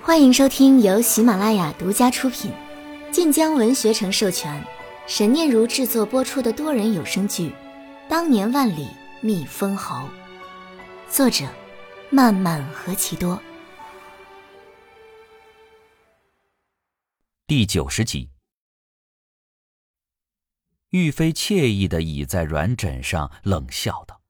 欢迎收听由喜马拉雅独家出品，晋江文学城授权，沈念如制作播出的多人有声剧《当年万里觅封侯》，作者漫漫何其多。 第90集。玉妃惬意地倚在软枕上，冷笑道：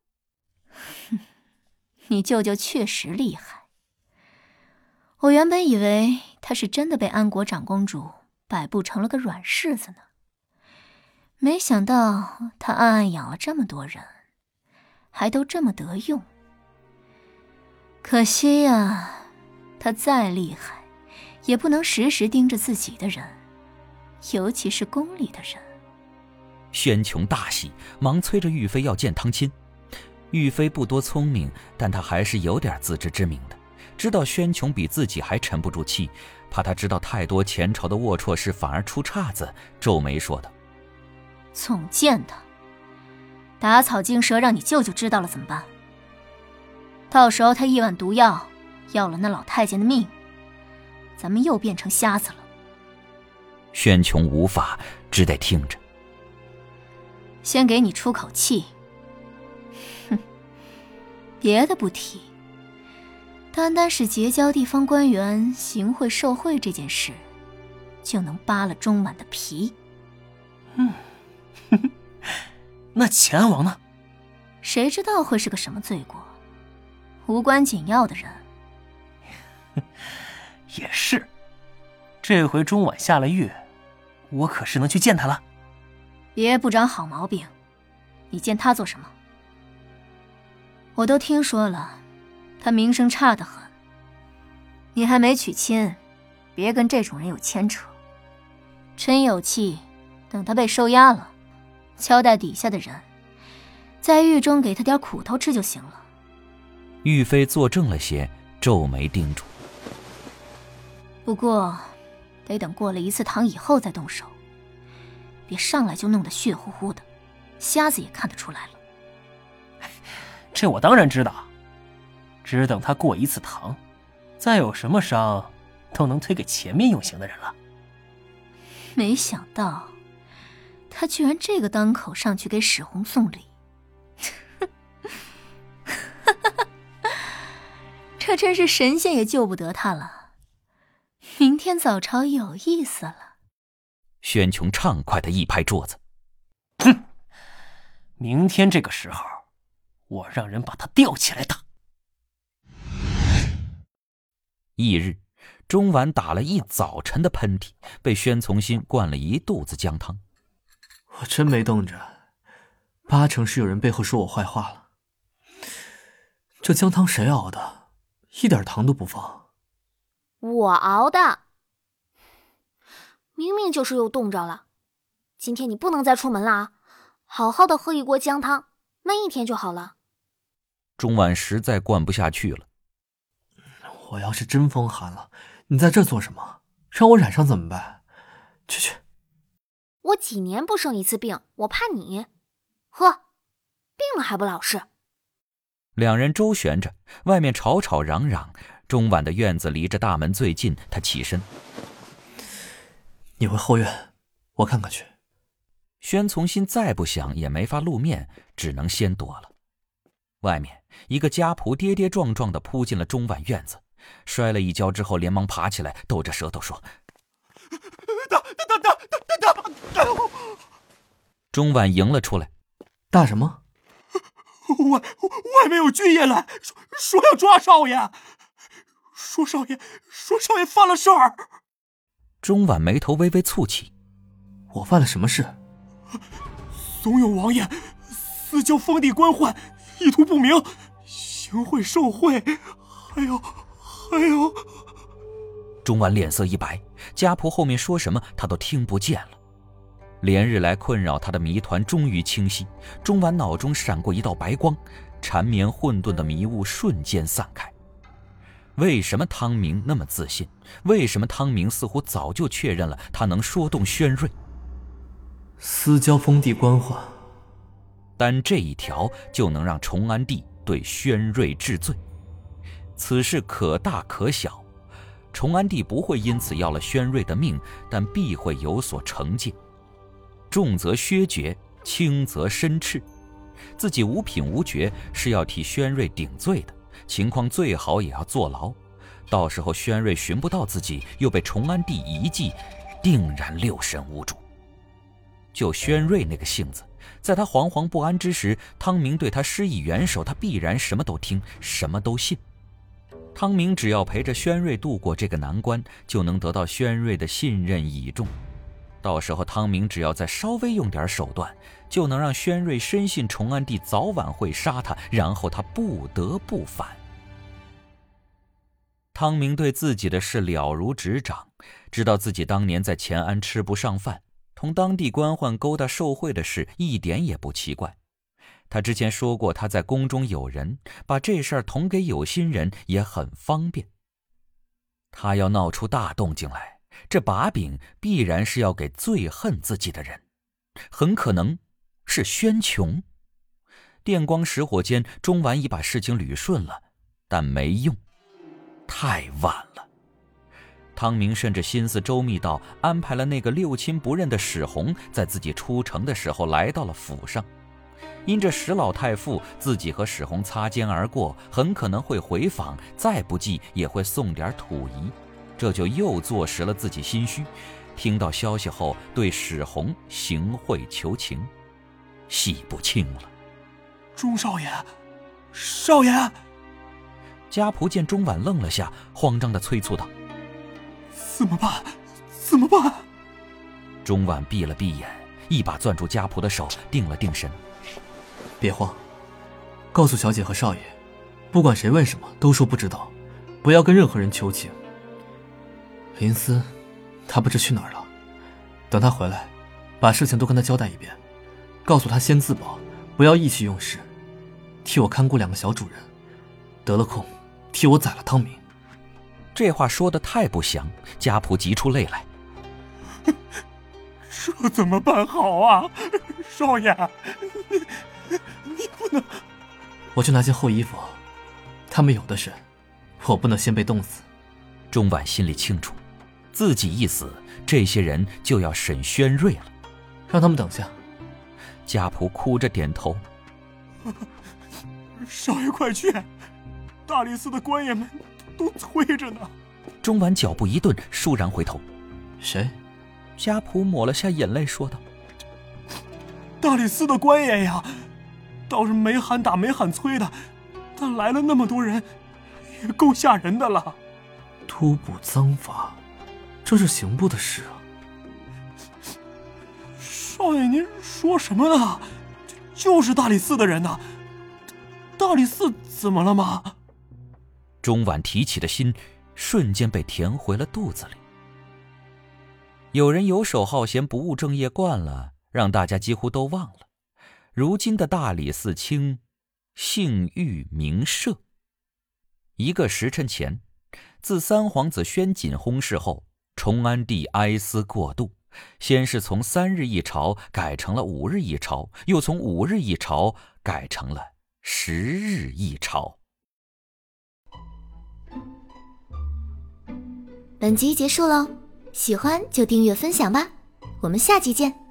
你舅舅确实厉害。我原本以为他是真的被安国长公主摆布成了个软柿子呢，没想到他暗暗养了这么多人，还都这么得用。可惜呀，他再厉害也不能时时盯着自己的人，尤其是宫里的人。 宣琼大喜，忙催着玉妃要见汤亲。玉妃不多聪明，但她还是有点自知之明的，知道宣琼比自己还沉不住气，怕他知道太多前朝的龌龊事反而出岔子，皱眉说道： 总见他打草惊蛇，让你舅舅知道了怎么办？到时候他一碗毒药要了那老太监的命，咱们又变成瞎子了。 宣琼无法，只得听着。 先给你出口气。哼，别的不提，单单是结交地方官员行贿受贿这件事，就能扒了钟婉的皮。 那钱王呢？ 谁知道会是个什么罪过？无关紧要的人。 也是，这回钟婉下了狱，我可是能去见他了。 别不长好毛病，你见他做什么？我都听说了，他名声差得很。你还没娶亲，别跟这种人有牵扯。真有气，等他被收押了，交代底下的人，在狱中给他点苦头吃就行了。 玉妃坐正了些，皱眉叮嘱： 不过得等过了一次堂以后再动手，别上来就弄得血乎乎的，瞎子也看得出来了。 这我当然知道，只等他过一次堂，再有什么伤都能推给前面用刑的人了。 没想到他居然这个当口上去给史红送礼。这真是神仙也救不得他了。明天早朝有意思了。 宣琼畅快地一拍桌子： 哼，明天这个时候我让人把他吊起来打。 翌日，钟婉打了一早晨的喷嚏，被宣从新灌了一肚子姜汤。 我真没冻着，8成是有人背后说我坏话了。这姜汤谁熬的？一点糖都不放。 我熬的。明明就是又冻着了。今天你不能再出门了啊，好好的喝一锅姜汤，闷一天就好了。 钟婉实在灌不下去了。 我要是真风寒了，你在这做什么？让我染上怎么办？去。 我几年不生一次病，我怕你。喝，病了还不老实。 两人周旋着，外面吵吵嚷嚷。钟婉的院子离着大门最近，他起身： 你回后院，我看看去。 宣从新再不想也没法露面，只能先躲了。外面一个家仆跌跌撞撞地扑进了钟婉院子，摔了一跤之后连忙爬起来，抖着舌头说： 打！ 钟婉迎了出来： 大什么？ 外面有军爷来，说要抓少爷，说少爷犯了事儿。 钟婉眉头微微蹙起： 我犯了什么事？ 怂恿王爷私交封地官宦，意图不明，行贿受贿，还有…… 钟婉脸色一白，家仆后面说什么他都听不见了。连日来困扰他的谜团终于清晰，钟婉脑中闪过一道白光，缠绵混沌的迷雾瞬间散开。为什么汤明那么自信？为什么汤明似乎早就确认了他能说动宣睿？ 私交封地官宦， 单这一条就能让崇安帝对宣睿治罪。此事可大可小， 崇安帝不会因此要了宣瑞的命，但必会有所惩戒，重则削爵，轻则申斥。自己无品无爵，是要替宣瑞顶罪的，情况最好也要坐牢。到时候宣瑞寻不到自己，又被崇安帝遗迹，定然六神无主。就宣瑞那个性子，在他惶惶不安之时，汤明对他施以援手，他必然什么都听，什么都信。汤明只要陪着宣瑞度过这个难关，就能得到宣瑞的信任倚重。到时候汤明只要再稍微用点手段，就能让宣瑞深信崇安帝早晚会杀他，然后他不得不反。汤明对自己的事了如指掌，知道自己当年在乾安吃不上饭，同当地官宦勾搭受贿的事一点也不奇怪。他之前说过他在宫中有人，把这事儿捅给有心人也很方便。他要闹出大动静来，这把柄必然是要给最恨自己的人，很可能是宣琼。电光石火间，钟婉已把事情捋顺了，但没用，太晚了。汤明甚至心思周密到安排了那个六亲不认的史红，在自己出城的时候来到了府上。因这史老太傅自己和史红擦肩而过，很可能会回访，再不济也会送点土仪，这就又坐实了自己心虚。听到消息后，对史红行贿求情，洗不清了。 钟少爷，少爷！ 家仆见钟婉愣了下，慌张地催促道：“ 怎么办？怎么办？” 钟婉闭了闭眼，一把攥住家仆的手，定了定神。 别慌，告诉小姐和少爷，不管谁问什么，都说不知道，不要跟任何人求情。林思，他不知去哪儿了，等他回来，把事情都跟他交代一遍，告诉他先自保，不要意气用事，替我看顾2个小主人，得了空替我宰了汤明。 这话说得太不祥，家仆急出泪来。 这怎么办好啊，少爷？你不能…… 我去拿件厚衣服，他们有的是，我不能先被冻死。 钟婉心里清楚，自己一死，这些人就要审宣瑞了。 让他们等下。 家仆哭着点头。 少爷快去，大理寺的官爷们都催着呢。 钟婉脚步一顿，倏然回头。 谁？ 家仆抹了下眼泪说道：“ 大理寺的官爷呀，倒是没喊打没喊催的，但来了那么多人，也够吓人的了。 突捕赃法，这是刑部的事啊。” 少爷您说什么呢？就是大理寺的人呢。大理寺怎么了吗？ 钟婉提起的心瞬间被填回了肚子里。有人游手好闲不务正业惯了，让大家几乎都忘了如今的大理寺卿姓玉名社。一个时辰前，自三皇子宣瑾薨逝后，崇安帝哀思过度，先是从3日一朝改成了5日一朝，又从5日一朝改成了10日一朝。 本集结束喽，喜欢就订阅分享吧，我们下集见。